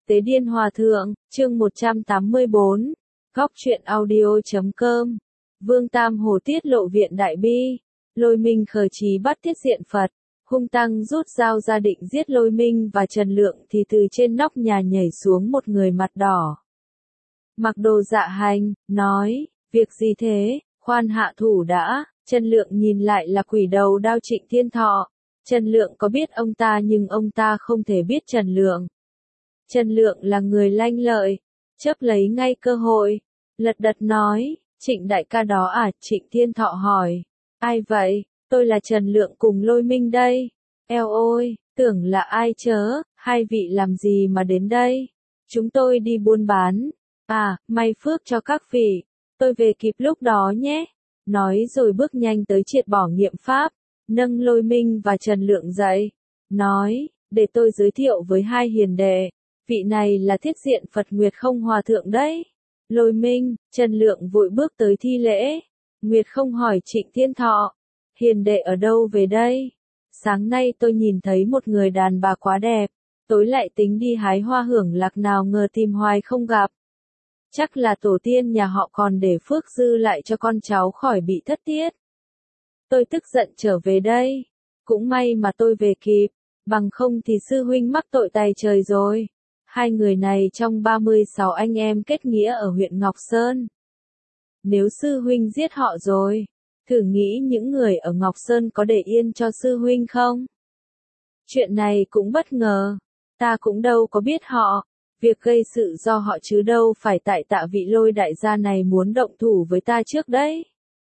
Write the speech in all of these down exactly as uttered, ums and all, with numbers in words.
Tế Điên Hòa Thượng, chương một trăm tám mươi bốn, Góc truyện audio chấm com. Vương Tam Hồ tiết lộ viện đại bi, Lôi Minh khởi chí bắt tiết diện Phật, hung tăng rút dao ra định giết Lôi Minh và Trần Lượng thì từ trên nóc nhà nhảy xuống một người mặt đỏ. Mặc đồ dạ hành, nói, việc gì thế, khoan hạ thủ đã. Trần Lượng nhìn lại là quỷ đầu đao Trịnh Thiên Thọ. Trần Lượng có biết ông ta nhưng ông ta không thể biết Trần Lượng. Trần Lượng là người lanh lợi, chấp lấy ngay cơ hội, lật đật nói, Trịnh đại ca đó à? Trịnh Thiên Thọ hỏi, ai vậy? Tôi là Trần Lượng cùng Lôi Minh đây. Eo ôi, tưởng là ai chớ, hai vị làm gì mà đến đây? Chúng tôi đi buôn bán. À, may phước cho các vị, tôi về kịp lúc đó nhé. Nói rồi bước nhanh tới triệt bỏ nghiệm pháp, nâng Lôi Minh và Trần Lượng dậy, nói, để tôi giới thiệu với hai hiền đệ, vị này là thiết diện Phật Nguyệt Không Hòa Thượng đấy. Lôi Minh, Trần Lượng vội bước tới thi lễ. Nguyệt Không hỏi Trịnh Thiên Thọ, hiền đệ ở đâu về đây? Sáng nay tôi nhìn thấy một người đàn bà quá đẹp, tối lại tính đi hái hoa hưởng lạc nào ngờ tìm hoài không gặp. Chắc là tổ tiên nhà họ còn để phước dư lại cho con cháu khỏi bị thất tiết. Tôi tức giận trở về đây. Cũng may mà tôi về kịp, bằng không thì sư huynh mắc tội tày trời rồi. Hai người này trong ba mươi sáu anh em kết nghĩa ở huyện Ngọc Sơn. Nếu sư huynh giết họ rồi, thử nghĩ những người ở Ngọc Sơn có để yên cho sư huynh không? Chuyện này cũng bất ngờ, ta cũng đâu có biết họ. Việc gây sự do họ chứ đâu phải tại tạ vị Lôi đại gia này muốn động thủ với ta trước đấy.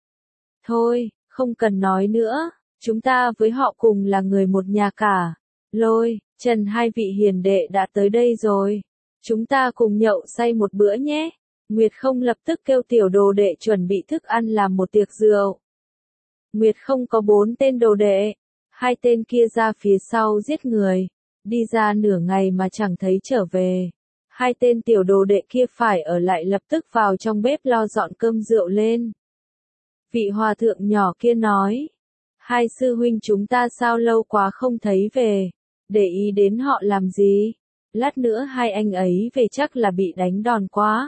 Thôi, không cần nói nữa, chúng ta với họ cùng là người một nhà cả. Lôi, Trần hai vị hiền đệ đã tới đây rồi. Chúng ta cùng nhậu say một bữa nhé. Nguyệt Không lập tức kêu tiểu đồ đệ chuẩn bị thức ăn làm một tiệc rượu. Nguyệt Không có bốn tên đồ đệ, hai tên kia ra phía sau giết người, đi ra nửa ngày mà chẳng thấy trở về. Hai tên tiểu đồ đệ kia phải ở lại lập tức vào trong bếp lo dọn cơm rượu lên. Vị hòa thượng nhỏ kia nói, hai sư huynh chúng ta sao lâu quá không thấy về, để ý đến họ làm gì, lát nữa hai anh ấy về chắc là bị đánh đòn quá.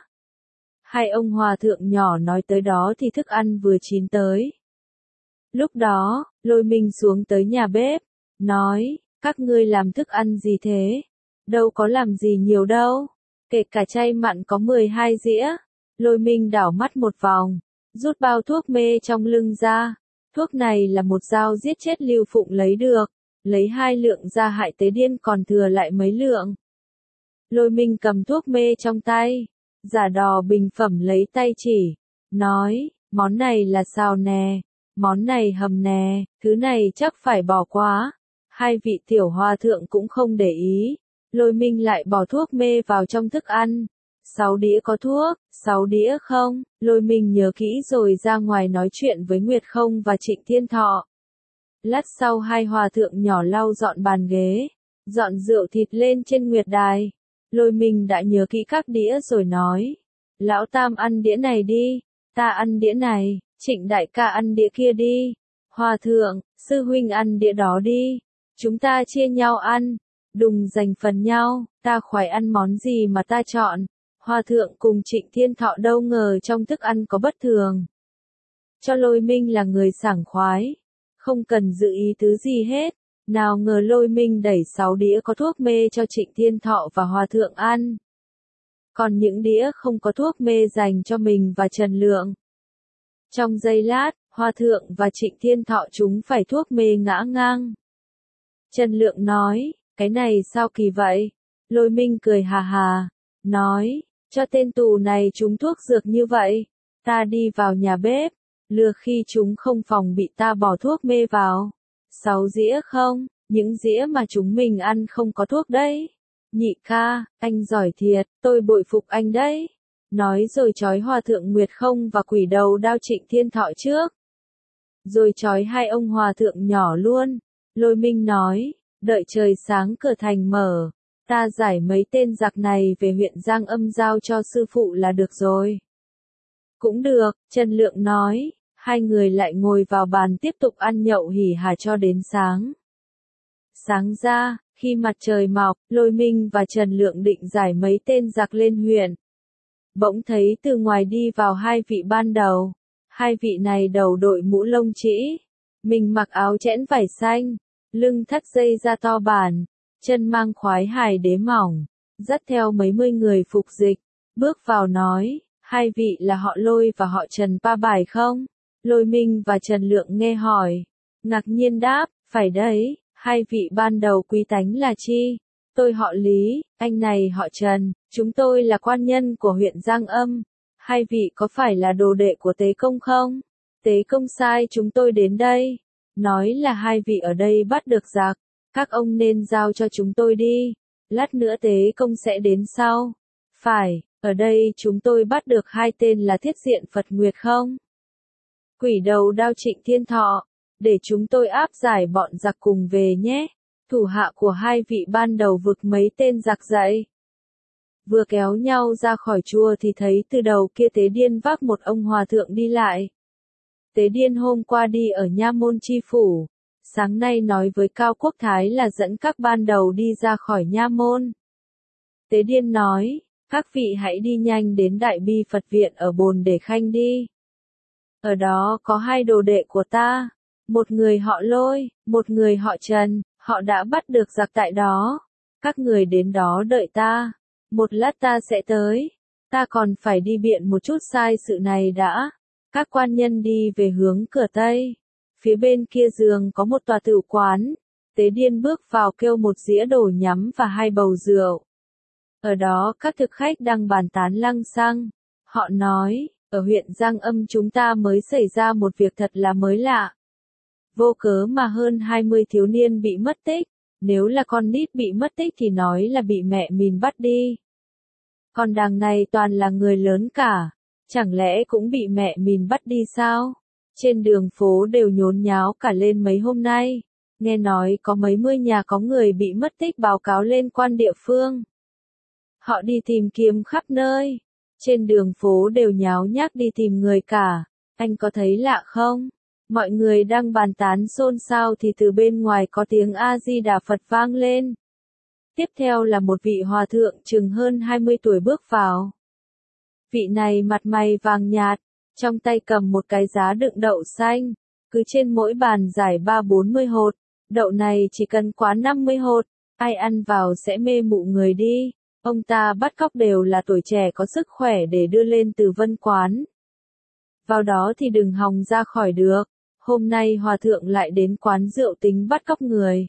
Hai ông hòa thượng nhỏ nói tới đó thì thức ăn vừa chín tới. Lúc đó, Lôi Minh xuống tới nhà bếp, nói, các ngươi làm thức ăn gì thế? Đâu có làm gì nhiều đâu. Kể cả chay mặn có mười hai dĩa. Lôi Minh đảo mắt một vòng, rút bao thuốc mê trong lưng ra. Thuốc này là một dao giết chết Lưu Phụng lấy được, lấy hai lượng ra hại Tế Điên còn thừa lại mấy lượng. Lôi Minh cầm thuốc mê trong tay, giả đò bình phẩm lấy tay chỉ, nói, món này là xào nè, món này hầm nè, thứ này chắc phải bỏ quá. Hai vị tiểu hòa thượng cũng không để ý. Lôi Minh lại bỏ thuốc mê vào trong thức ăn. Sáu đĩa có thuốc, sáu đĩa không? Lôi Minh nhớ kỹ rồi ra ngoài nói chuyện với Nguyệt Không và Trịnh Thiên Thọ. Lát sau hai hòa thượng nhỏ lau dọn bàn ghế, dọn rượu thịt lên trên Nguyệt Đài. Lôi Minh đã nhớ kỹ các đĩa rồi nói, Lão Tam ăn đĩa này đi, ta ăn đĩa này, Trịnh đại ca ăn đĩa kia đi, hòa thượng, sư huynh ăn đĩa đó đi, chúng ta chia nhau ăn. Đùng giành phần nhau, ta khoái ăn món gì mà ta chọn. Hòa thượng cùng Trịnh Thiên Thọ đâu ngờ trong thức ăn có bất thường. Cho Lôi Minh là người sảng khoái, không cần dự ý thứ gì hết. Nào ngờ Lôi Minh đẩy sáu đĩa có thuốc mê cho Trịnh Thiên Thọ và Hòa thượng ăn. Còn những đĩa không có thuốc mê dành cho mình và Trần Lượng. Trong giây lát, Hòa thượng và Trịnh Thiên Thọ chúng phải thuốc mê ngã ngang. Trần Lượng nói, cái này sao kỳ vậy? Lôi Minh cười hà hà, nói, cho tên tù này trúng thuốc dược như vậy, ta đi vào nhà bếp, lừa khi chúng không phòng bị ta bỏ thuốc mê vào. Sáu dĩa không, những dĩa mà chúng mình ăn không có thuốc đấy. Nhị ca, anh giỏi thiệt, tôi bội phục anh đấy. Nói rồi trói hòa thượng Nguyệt Không và quỷ đầu đao Trịnh Thiên Thọ trước. Rồi trói hai ông hòa thượng nhỏ luôn. Lôi Minh nói, đợi trời sáng cửa thành mở, ta giải mấy tên giặc này về huyện Giang Âm giao cho sư phụ là được rồi. Cũng được, Trần Lượng nói, hai người lại ngồi vào bàn tiếp tục ăn nhậu hỉ hà cho đến sáng. Sáng ra, Khi mặt trời mọc, Lôi Minh và Trần Lượng định giải mấy tên giặc lên huyện. Bỗng thấy từ ngoài đi vào hai vị ban đầu. Hai vị này đầu đội mũ lông trĩ. Mình mặc áo chẽn vải xanh. Lưng thắt dây da to bản. Chân mang khoái hài đế mỏng. Dắt theo mấy mươi người phục dịch. Bước vào nói, hai vị là họ Lôi và họ Trần pa bài không? Lôi Minh và Trần Lượng nghe hỏi. Ngạc nhiên đáp, phải đấy, hai vị ban đầu quý tánh là chi? Tôi họ Lý, anh này họ Trần, chúng tôi là quan nhân của huyện Giang Âm. Hai vị có phải là đồ đệ của Tế Công không? Tế Công sai chúng tôi đến đây. Nói là hai vị ở đây bắt được giặc. Các ông nên giao cho chúng tôi đi. Lát nữa Tế Công sẽ đến sau. Phải, ở đây chúng tôi bắt được hai tên là Thiết Diện Phật Nguyệt không? Quỷ đầu đao Trịnh Thiên Thọ. Để chúng tôi áp giải bọn giặc cùng về nhé. Thủ hạ của hai vị ban đầu vực mấy tên giặc dậy. Vừa kéo nhau ra khỏi chùa thì thấy từ đầu kia Tế Điên vác một ông hòa thượng đi lại. Tế Điên hôm qua đi ở Nha Môn Chi Phủ. Sáng nay nói với Cao Quốc Thái là dẫn các ban đầu đi ra khỏi Nha Môn. Tế Điên nói, các vị hãy đi nhanh đến Đại Bi Phật Viện ở Bồn Để Khanh đi. Ở đó có hai đồ đệ của ta. Một người họ Lôi, một người họ Trần, họ đã bắt được giặc tại đó. Các người đến đó đợi ta. Một lát ta sẽ tới. Ta còn phải đi biện một chút sai sự này đã. Các quan nhân đi về hướng cửa Tây. Phía bên kia giường có một tòa tử quán. Tế Điên bước vào kêu một dĩa đồ nhắm và hai bầu rượu. Ở đó các thực khách đang bàn tán lăng xăng. Họ nói, ở huyện Giang Âm chúng ta mới xảy ra một việc thật là mới lạ. Vô cớ mà hơn hai mươi thiếu niên bị mất tích. Nếu là con nít bị mất tích thì nói là bị mẹ mình bắt đi. Còn đằng này toàn là người lớn cả. Chẳng lẽ cũng bị mẹ mình bắt đi sao? Trên đường phố đều nhốn nháo cả lên mấy hôm nay. Nghe nói có mấy mươi nhà có người bị mất tích báo cáo lên quan địa phương. Họ đi tìm kiếm khắp nơi. Trên đường phố đều nháo nhác đi tìm người cả. Anh có thấy lạ không? Mọi người đang bàn tán xôn xao thì từ bên ngoài có tiếng A-di-đà Phật vang lên. Tiếp theo là một vị hòa thượng chừng hơn hai mươi tuổi bước vào. Vị này mặt mày vàng nhạt, trong tay cầm một cái giá đựng đậu xanh, cứ trên mỗi bàn giải ba bốn mươi hột, đậu này chỉ cần quá năm mươi hột, ai ăn vào sẽ mê mụ người đi. Ông ta bắt cóc đều là tuổi trẻ có sức khỏe để đưa lên từ Vân Quán. Vào đó thì đừng hòng ra khỏi được. Hôm nay hòa thượng lại đến quán rượu tính bắt cóc người.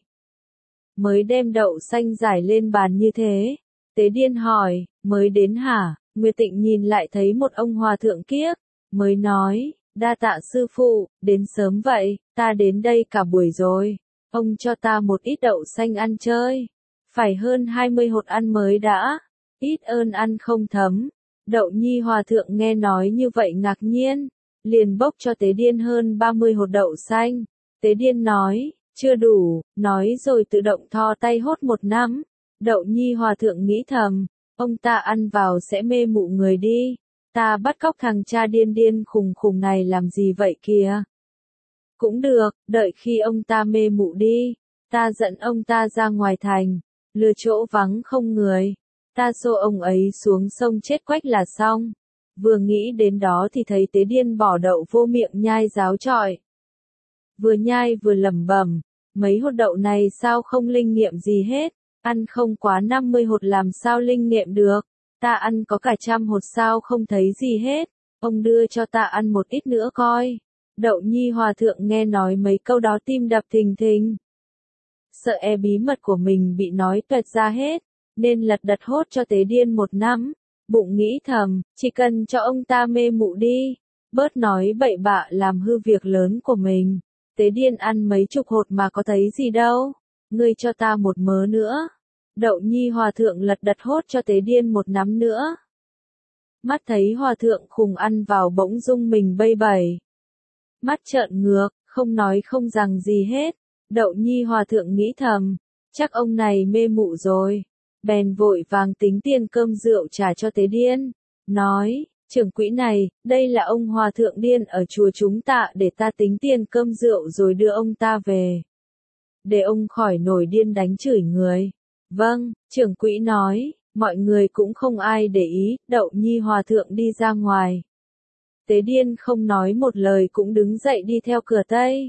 Mới đem đậu xanh giải lên bàn như thế. Tế Điên hỏi, mới đến hả? Nguyệt Tịnh nhìn lại thấy một ông hòa thượng kiếc. Mới nói, đa tạ sư phụ, đến sớm vậy, ta đến đây cả buổi rồi. Ông cho ta một ít đậu xanh ăn chơi. Phải hơn hai mươi hột ăn mới đã. Ít ơn ăn không thấm. Đậu Nhi hòa thượng nghe nói như vậy ngạc nhiên. Liền bốc cho Tế Điên hơn ba mươi hột đậu xanh. Tế Điên nói, chưa đủ, nói rồi tự động thò tay hốt một nắm. Đậu Nhi hòa thượng nghĩ thầm, ông ta ăn vào sẽ mê mụ người đi. Ta bắt cóc thằng cha điên điên khùng khùng này làm gì vậy kìa? Cũng được, đợi khi ông ta mê mụ đi, ta dẫn ông ta ra ngoài thành, lừa chỗ vắng không người. Ta xô ông ấy xuống sông chết quách là xong. Vừa nghĩ đến đó thì thấy Tế Điên bỏ đậu vô miệng nhai ráo trọi. Vừa nhai vừa lẩm bẩm, mấy hột đậu này sao không linh nghiệm gì hết, ăn không quá năm mươi hột làm sao linh nghiệm được, ta ăn có cả trăm hột sao không thấy gì hết, ông đưa cho ta ăn một ít nữa coi. Đậu Nhi hòa thượng nghe nói mấy câu đó tim đập thình thình. Sợ e bí mật của mình bị nói toẹt ra hết, nên lật đật hốt cho Tế Điên một nắm. Bụng nghĩ thầm, chỉ cần cho ông ta mê mụ đi, bớt nói bậy bạ làm hư việc lớn của mình. Tế Điên ăn mấy chục hột mà có thấy gì đâu, ngươi cho ta một mớ nữa. Đậu Nhi hòa thượng lật đật hốt cho Tế Điên một nắm nữa. Mắt thấy hòa thượng khùng ăn vào bỗng rung mình bay bẩy. Mắt trợn ngược, không nói không rằng gì hết. Đậu Nhi hòa thượng nghĩ thầm, chắc ông này mê mụ rồi. Bèn vội vàng tính tiền cơm rượu trả cho Tế Điên. Nói, trưởng quỹ này, đây là ông hòa thượng điên ở chùa chúng ta để ta tính tiền cơm rượu rồi đưa ông ta về. để ông khỏi nổi điên đánh chửi người. Vâng, trưởng quỹ nói, mọi người cũng không ai để ý, Đậu Nhi Hòa Thượng đi ra ngoài. Tế Điên không nói một lời cũng đứng dậy đi theo cửa Tây.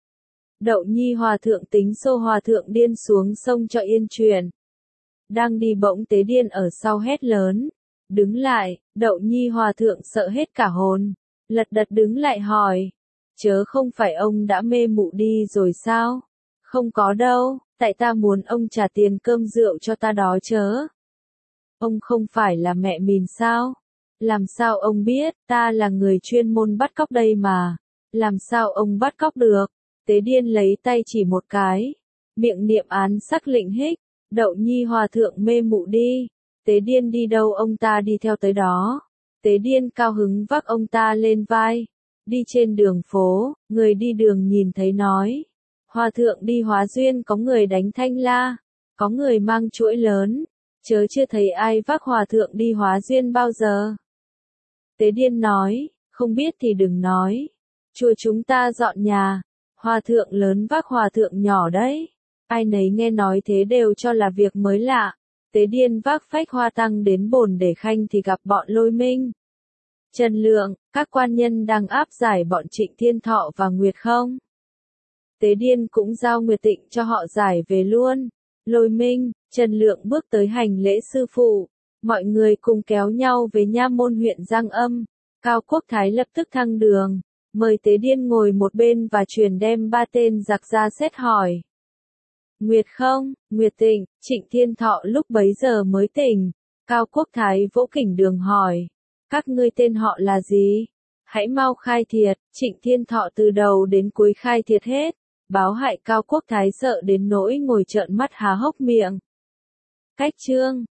Đậu Nhi Hòa Thượng tính xô Hòa Thượng Điên xuống sông cho yên chuyện. Đang đi bỗng Tế Điên ở sau hét lớn. Đứng lại, Đậu Nhi Hòa Thượng sợ hết cả hồn. Lật đật đứng lại hỏi. Chớ không phải ông đã mê mụ đi rồi sao? Không có đâu, tại ta muốn ông trả tiền cơm rượu cho ta đó chớ. Ông không phải là mẹ mìn sao? Làm sao ông biết, ta là người chuyên môn bắt cóc đây mà. Làm sao ông bắt cóc được? Tế Điên lấy tay chỉ một cái. Miệng niệm án sắc lệnh hích. Đậu Nhi Hòa Thượng mê mụ đi. Tế Điên đi đâu ông ta đi theo tới đó. Tế Điên cao hứng vác ông ta lên vai. Đi trên đường phố, người đi đường nhìn thấy nói. Hòa Thượng đi Hóa Duyên có người đánh thanh la. Có người mang chuỗi lớn. Chớ chưa thấy ai vác Hòa Thượng đi Hóa Duyên bao giờ. Tế Điên nói, không biết thì đừng nói. Chùa chúng ta dọn nhà. Hòa Thượng lớn vác Hòa Thượng nhỏ đấy. Ai nấy nghe nói thế đều cho là việc mới lạ. Tế Điên vác phách hoa tăng đến bồn để khanh thì gặp bọn Lôi Minh, Trần Lượng, các quan nhân đang áp giải bọn Trịnh Thiên Thọ và Nguyệt Không. Tế Điên cũng giao Nguyệt Tịnh cho họ giải về luôn. Lôi Minh, Trần Lượng bước tới hành lễ sư phụ. Mọi người cùng kéo nhau về nha môn huyện Giang Âm. Cao Quốc Thái lập tức thăng đường. Mời Tế Điên ngồi một bên và truyền đem ba tên giặc ra xét hỏi. Nguyệt Không, Nguyệt Tịnh, Trịnh Thiên Thọ lúc bấy giờ mới tỉnh. Cao Quốc Thái vỗ kỉnh đường hỏi. Các ngươi tên họ là gì? Hãy mau khai thiệt. Trịnh Thiên Thọ từ đầu đến cuối khai thiệt hết. Báo hại Cao Quốc Thái sợ đến nỗi ngồi trợn mắt há hốc miệng. Cách chương